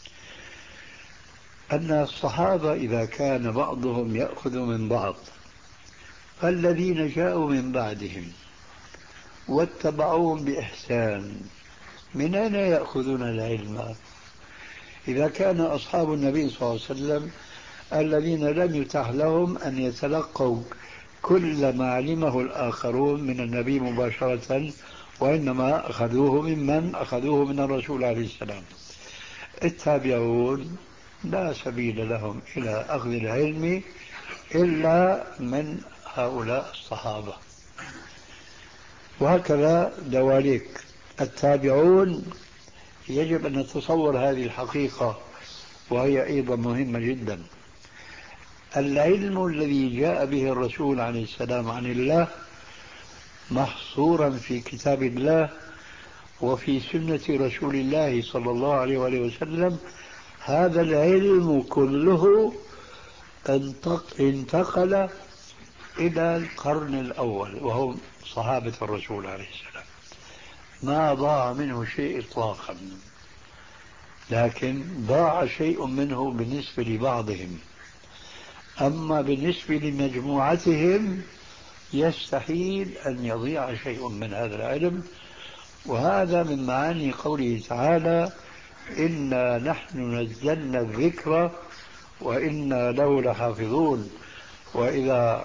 أن الصحابة إذا كان بعضهم يأخذ من بعض فالذين جاءوا من بعدهم واتبعوهم بإحسان من أين يأخذون العلم؟ إذا كان أصحاب النبي صلى الله عليه وسلم الذين لم يتح لهم أن يتلقوا كل ما علمه الآخرون من النبي مباشرة، وإنما أخذوه ممن أخذوه من الرسول عليه السلام، التابعون لا سبيل لهم إلى أخذ العلم إلا من هؤلاء الصحابة. وهكذا دواليك التابعون يجب أن نتصور هذه الحقيقة، وهي أيضا مهمة جدا. العلم الذي جاء به الرسول عليه السلام عن الله محصورا في كتاب الله وفي سنة رسول الله صلى الله عليه وآله وسلم، هذا العلم كله انتقل إلى القرن الأول وهم صحابة الرسول عليه السلام، ما ضاع منه شيء إطلاقا، لكن ضاع شيء منه بالنسبة لبعضهم، أما بالنسبة لمجموعتهم يستحيل أن يضيع شيء من هذا العلم. وهذا من معاني قوله تعالى إنا نحن نزلنا الذكر وإنا له لحافظون. وإذا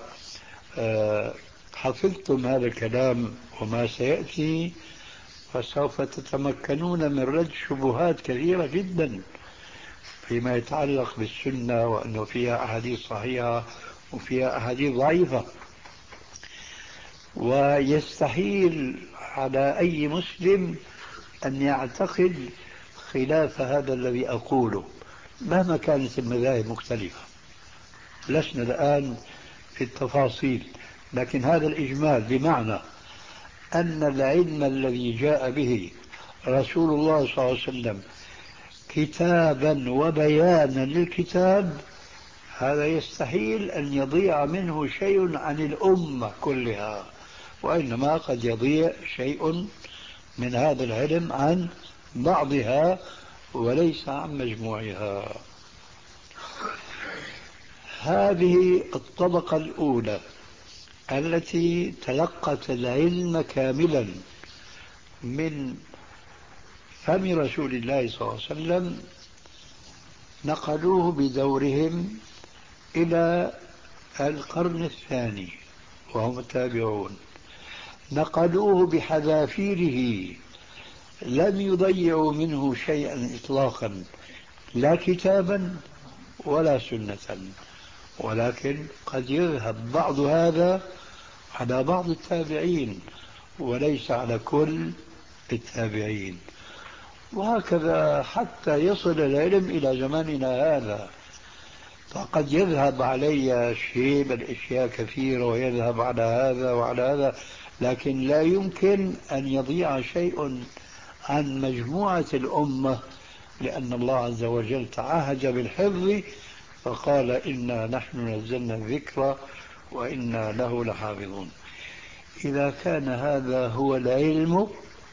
حفظتم هذا الكلام وما سيأتي فسوف تتمكنون من رد شبهات كثيرة جدا فيما يتعلق بالسنة، وأنه فيها أحاديث صحيحة وفيها أحاديث ضعيفة. ويستحيل على أي مسلم أن يعتقد خلاف هذا الذي أقوله مهما كانت المذاهب مختلفة. لسنا الآن في التفاصيل، لكن هذا الإجمال بمعنى أن العلم الذي جاء به رسول الله صلى الله عليه وسلم كتابا وبيانا للكتاب، هذا يستحيل أن يضيع منه شيء عن الأمة كلها، وإنما قد يضيع شيء من هذا العلم عن بعضها وليس عن مجموعها. هذه الطبقة الأولى التي تلقت العلم كاملا من فم رسول الله صلى الله عليه وسلم، نقلوه بدورهم إلى القرن الثاني وهم التابعون، نقلوه بحذافيره، لم يضيعوا منه شيئا إطلاقا، لا كتابا ولا سنة، ولكن قد يذهب بعض هذا على بعض التابعين وليس على كل التابعين، وهكذا حتى يصل العلم إلى زماننا هذا. فقد يذهب علي شيء من الأشياء كثيرة ويذهب على هذا وعلى هذا، لكن لا يمكن أن يضيع شيء عن مجموعة الأمة، لأن الله عز وجل تعهد بالحفظ فقال إنا نحن نزلنا الذكر وإنا له لحافظون. إذا كان هذا هو العلم،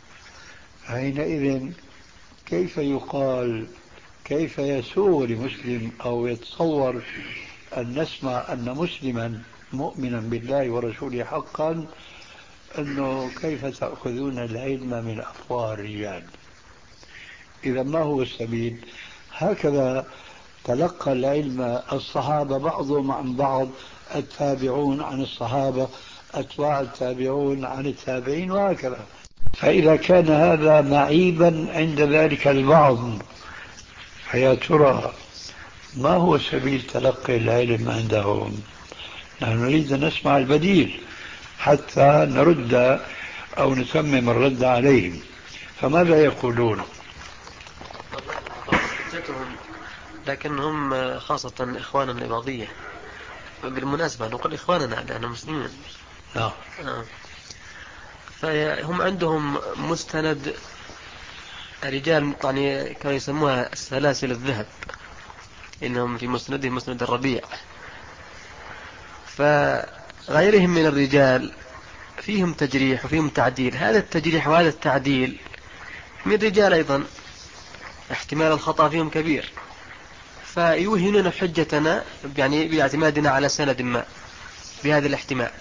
حينئذ كيف يقال، كيف يسوغ لمسلم أو يتصور أن نسمع أن مسلما مؤمنا بالله ورسوله حقا أنه كيف تأخذون العلم من أفواه الرجال؟ إذا ما هو السبيل؟ هكذا تلقى العلم الصحابة بعضهم عن بعض، التابعون عن الصحابة، أتباع التابعون عن التابعين، وهكذا. فإذا كان هذا معيبا عند ذلك البعض، فيا ترى ما هو سبيل تلقي العلم عندهم؟ نحن نريد أن نسمع البديل حتى نرد أو نتمم الرد عليهم. فماذا يقولون؟ لكنهم خاصة إخواننا الإباضية، بالمناسبة نقول إخواننا لأننا مسلمين. نعم. آه. فهم عندهم مستند رجال يعني كانوا يسموها سلاسل الذهب، إنهم في مسندهم مسند الربيع. فغيرهم من الرجال فيهم تجريح وفيهم تعديل، هذا التجريح وهذا التعديل من رجال أيضا احتمال الخطأ فيهم كبير، فيوهنون حجتنا يعني باعتمادنا على سند ما بهذا الاحتمال.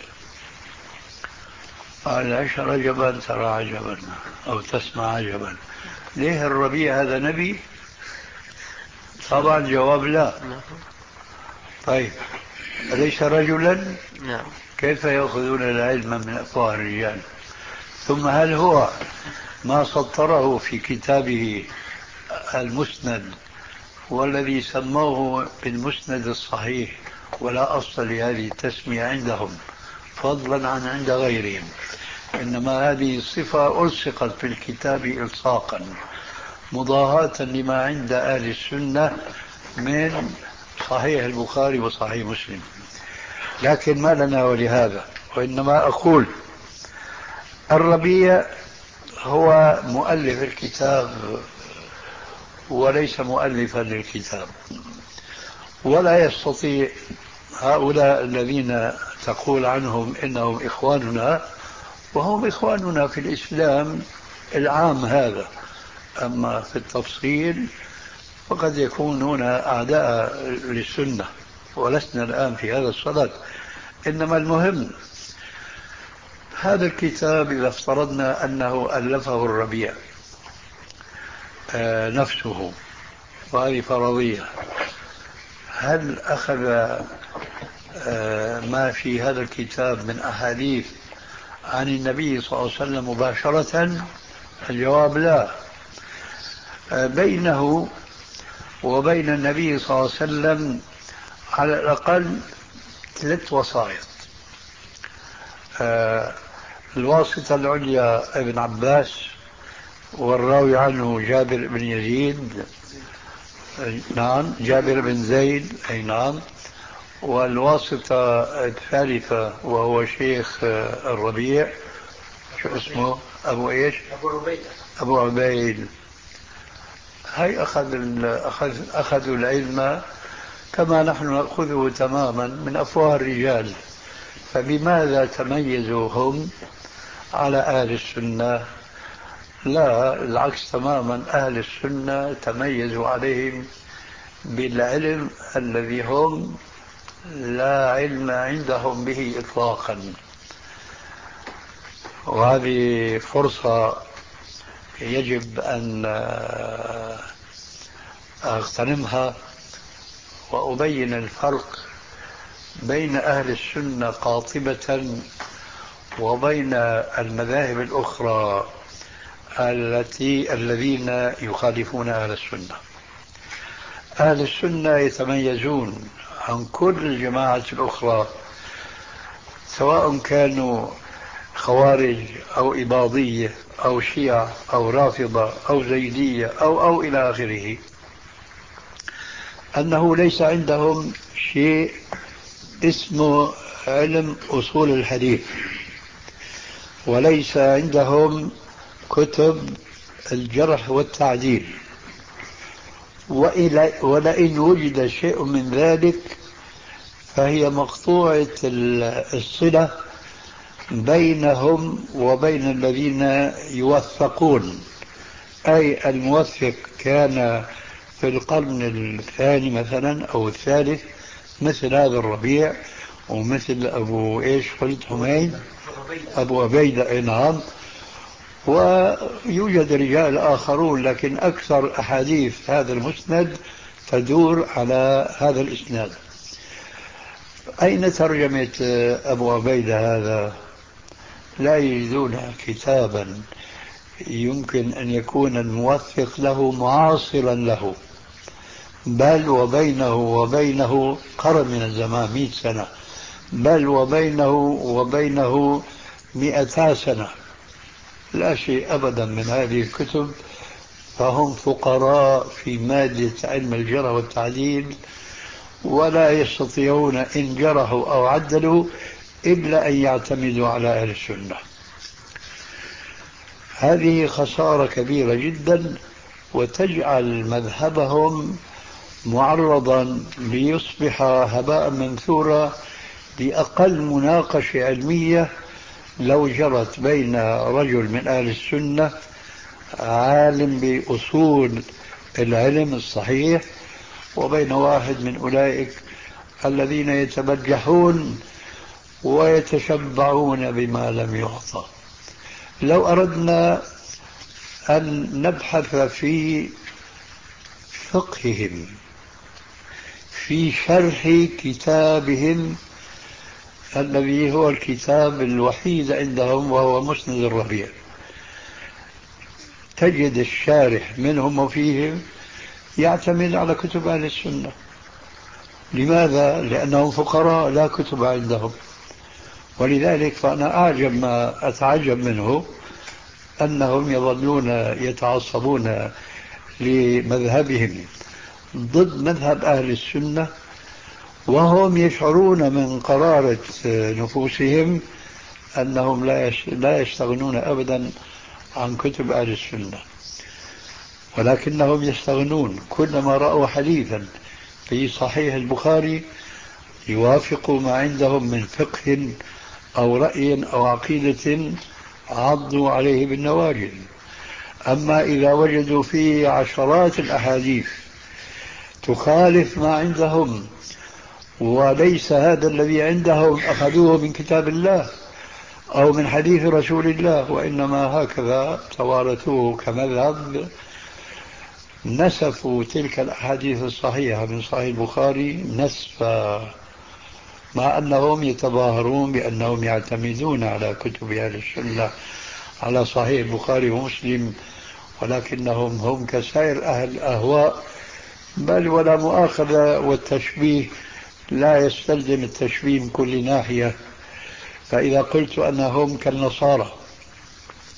قال عش رجبا ترى عجبا أو تسمع عجبا، ليه الربيع هذا نبي؟ طبعا جواب لا. طيب أليس رجلا؟ نعم. كيف يأخذون العلم من أفواه الرجال؟ ثم هل هو ما سطره في كتابه المسند والذي سموه بالمسند الصحيح ولا أصل لهذه التسمية عندهم فضلا عن عند غيرهم، إنما هذه الصفة ألصقت في الكتاب إلصاقا مضاهاة لما عند أهل السنة من صحيح البخاري وصحيح مسلم. لكن ما لنا ولهذا، وإنما أقول الربيع هو مؤلف الكتاب وليس مؤلفا للكتاب، ولا يستطيع هؤلاء الذين تقول عنهم إنهم إخواننا، وهم إخواننا في الإسلام العام هذا، أما في التفصيل فقد يكونون أعداء للسنة، ولسنا الآن في هذا الصدد. إنما المهم هذا الكتاب إذا افترضنا أنه ألفه الربيع آه نفسه، وهذه فرضية، هل أخذ آه ما في هذا الكتاب من أحاديث عن النبي صلى الله عليه وسلم مباشرة؟ الجواب لا. آه بينه وبين النبي صلى الله عليه وسلم على الأقل ثلاث وسائط. آه الواسطة العليا ابن عباس والراوي عنه جابر بن يزيد، نعم جابر بن زيد، أي نعم. والواسطة الثالثة وهو شيخ الربيع، شو اسمه؟ أبو إيش؟ أبو عبيد. أبو عبيد. هاي أخذ أخذ أخذوا العلم كما نحن نأخذه تماما من أفواه الرجال. فبماذا تميزوا هم على أهل السنة؟ لا، العكس تماما، أهل السنة تميزوا عليهم بالعلم الذي هم لا علم عندهم به إطلاقا. وهذه فرصة يجب أن أغتنمها وأبين الفرق بين أهل السنة قاطبة وبين المذاهب الأخرى التي الذين يخالفون أهل السنة. أهل السنة يتميزون عن كل الجماعة الأخرى، سواء كانوا خوارج أو إباضية أو شيعة أو رافضة أو زيدية أو أو إلى آخره، أنه ليس عندهم شيء اسمه علم أصول الحديث، وليس عندهم كتب الجرح والتعديل، ولئن وجد شيء من ذلك فهي مقطوعة الصلة بينهم وبين الذين يوثقون. أي الموثق كان في القرن الثاني مثلا أو الثالث مثل هذا الربيع، ومثل أبو إيش قلت حميد، أبو عبيدة، نعم. ويوجد رجال آخرون، لكن أكثر أحاديث هذا المسند تدور على هذا الإسناد. أين ترجمة أبو عبيدة هذا؟ لا يجدون كتابا يمكن أن يكون الموثق له معاصرا له، بل وبينه وبينه قرن من الزمان، مئة سنة، بل وبينه وبينه مئتا سنة، لا شيء أبدا من هذه الكتب. فهم فقراء في مادة علم الجرح والتعديل، ولا يستطيعون إن جرحوا أو عدلوا إلا أن يعتمدوا على أهل السنة. هذه خسارة كبيرة جدا، وتجعل مذهبهم معرضا ليصبح هباء منثورا بأقل مناقشة علمية لو جرت بين رجل من أهل السنة عالم بأصول العلم الصحيح وبين واحد من أولئك الذين يتبجحون ويتشبعون بما لم يعطى. لو أردنا أن نبحث في فقههم، في شرح كتابهم الذي هو الكتاب الوحيد عندهم وهو مسند الربيع، تجد الشارح منهم وفيهم يعتمد على كتب أهل السنة. لماذا؟ لأنهم فقراء لا كتب عندهم. ولذلك فأنا أعجب ما أتعجب منه أنهم يظلون يتعصبون لمذهبهم ضد مذهب أهل السنة، وهم يشعرون من قرارة نفوسهم أنهم لا يستغنون أبدا عن كتب أهل السنة، ولكنهم يستغنون كلما رأوا حديثا في صحيح البخاري يوافق ما عندهم من فقه أو رأي أو عقيدة عضوا عليه بالنواجذ. أما إذا وجدوا فيه عشرات الأحاديث تخالف ما عندهم، وليس هذا الذي عندهم أخذوه من كتاب الله أو من حديث رسول الله، وإنما هكذا توارثوه كمذهب، نسفوا تلك الأحاديث الصحيحة من صحيح البخاري نسفا، مع أنهم يتظاهرون بأنهم يعتمدون على كتب أهل السنة على صحيح البخاري ومسلم، ولكنهم هم كسائر أهل الأهواء. بل ولا مؤاخذة، والتشبيه لا يستلزم التشبيه من كل ناحية. فإذا قلت أنهم كالنصارى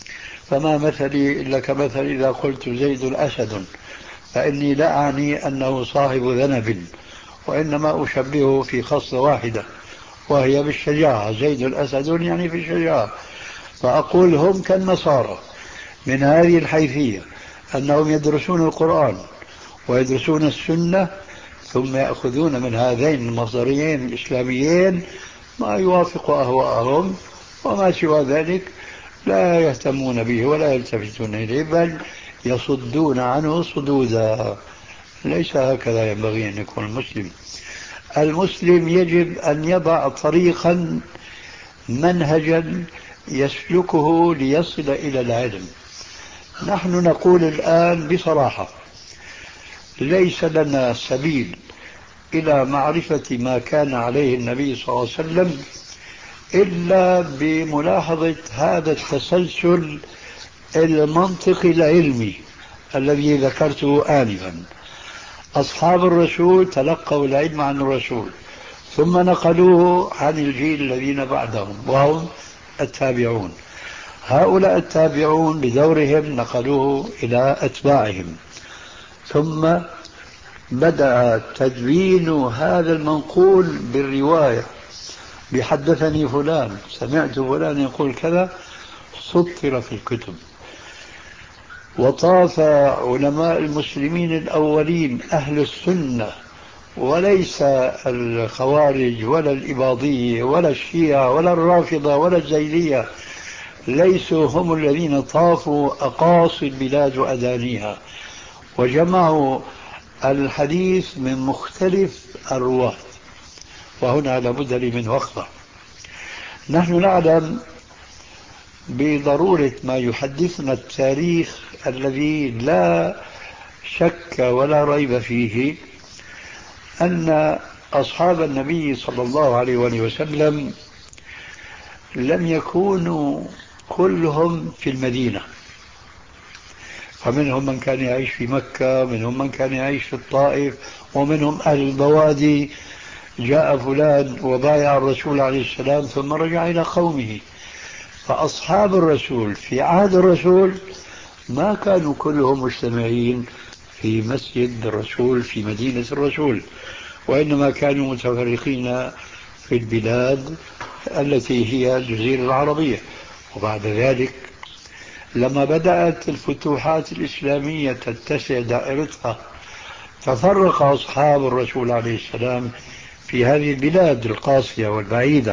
فما مثلي إلا كمثل إذا قلت زيد أسد، فإني لا أعني أنه صاحب ذنب، وإنما أشبهه في خصلة واحدة وهي بالشجاعة. زيد أسد يعني في الشجاعة. فأقول هم كالنصارى من هذه الحيثية، أنهم يدرسون القرآن ويدرسون السنة، ثم يأخذون من هذين المصدرين الإسلاميين ما يوافق أهواءهم، وما سوى ذلك لا يهتمون به ولا يلتفتون إليه، بل يصدون عنه صدودا. ليس هكذا ينبغي أن يكون المسلم. المسلم يجب أن يضع طريقا منهجا يسلكه ليصل إلى العلم. نحن نقول الآن بصراحة ليس لنا سبيل إلى معرفة ما كان عليه النبي صلى الله عليه وسلم إلا بملاحظة هذا التسلسل المنطقي العلمي الذي ذكرته آنفا. أصحاب الرسول تلقوا العلم عن الرسول، ثم نقلوه عن الجيل الذين بعدهم وهم التابعون. هؤلاء التابعون بدورهم نقلوه إلى أتباعهم، ثم بدأ تدوين هذا المنقول بالرواية، بحدثني فلان، سمعت فلان يقول كذا، سطر في الكتب. وطاف علماء المسلمين الأولين أهل السنة، وليس الخوارج ولا الإباضية ولا الشيعة ولا الرافضة ولا الزيدية، ليسوا هم الذين طافوا أقاصي البلاد وأدانيها وجمعوا الحديث من مختلف الرواة. وهنا لابد لي من وقفة. نحن نعلم بضرورة ما يحدثنا التاريخ الذي لا شك ولا ريب فيه أن أصحاب النبي صلى الله عليه وسلم لم يكونوا كلهم في المدينة، فمنهم من كان يعيش في مكة، منهم من كان يعيش في الطائف، ومنهم أهل البوادي. جاء فلان وبايع الرسول عليه السلام ثم رجع إلى قومه. فأصحاب الرسول في عهد الرسول ما كانوا كلهم مجتمعين في مسجد الرسول في مدينة الرسول، وإنما كانوا متفرقين في البلاد التي هي الجزيرة العربية. وبعد ذلك لما بدأت الفتوحات الإسلامية تتسع دائرتها، تفرق أصحاب الرسول عليه السلام في هذه البلاد القاسية والبعيدة.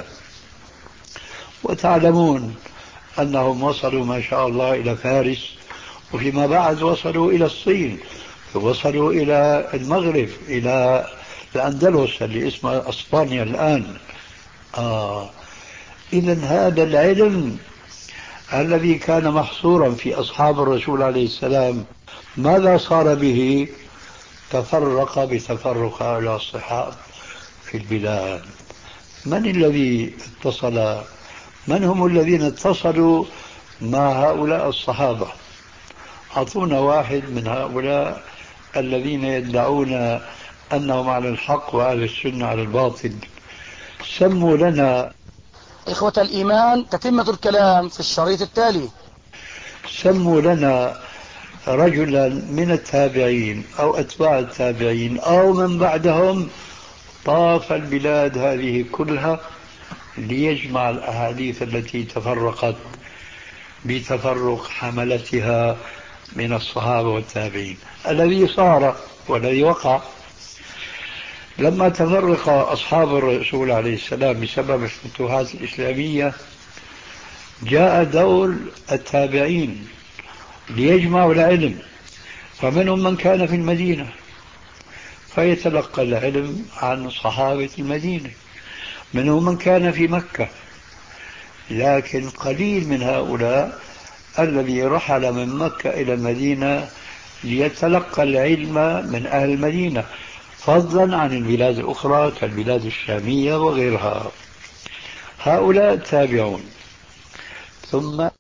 وتعلمون أنهم وصلوا ما شاء الله إلى فارس، وفيما بعد وصلوا إلى الصين، وصلوا إلى المغرب، إلى الأندلس اللي اسمها أسبانيا الآن. آه. إذن هذا العلم الذي كان محصورا في أصحاب الرسول عليه السلام ماذا صار به؟ تفرق بتفرق هؤلاء الصحاب في البلاد. من الذي اتصل؟ من هم الذين اتصلوا مع هؤلاء الصحابة؟ أعطونا واحد من هؤلاء الذين يدعون أنهم على الحق وأهل السنة على الباطل. سموا لنا. إخوة الإيمان، تتمة الكلام في الشريط التالي. سموا لنا رجلا من التابعين أو أتباع التابعين أو من بعدهم طاف البلاد هذه كلها ليجمع الأحاديث التي تفرقت بتفرق حملتها من الصحابة والتابعين. الذي صار والذي وقع لما تفرق أصحاب الرسول عليه السلام بسبب الفتوحات الإسلامية، جاء دور التابعين ليجمعوا العلم، فمنهم من كان في المدينة فيتلقى العلم عن صحابة المدينة، منهم من كان في مكة، لكن قليل من هؤلاء الذي رحل من مكة إلى المدينة ليتلقى العلم من أهل المدينة، فضلا عن البلاد الأخرى كالبلاد الشامية وغيرها. هؤلاء تابعون. ثم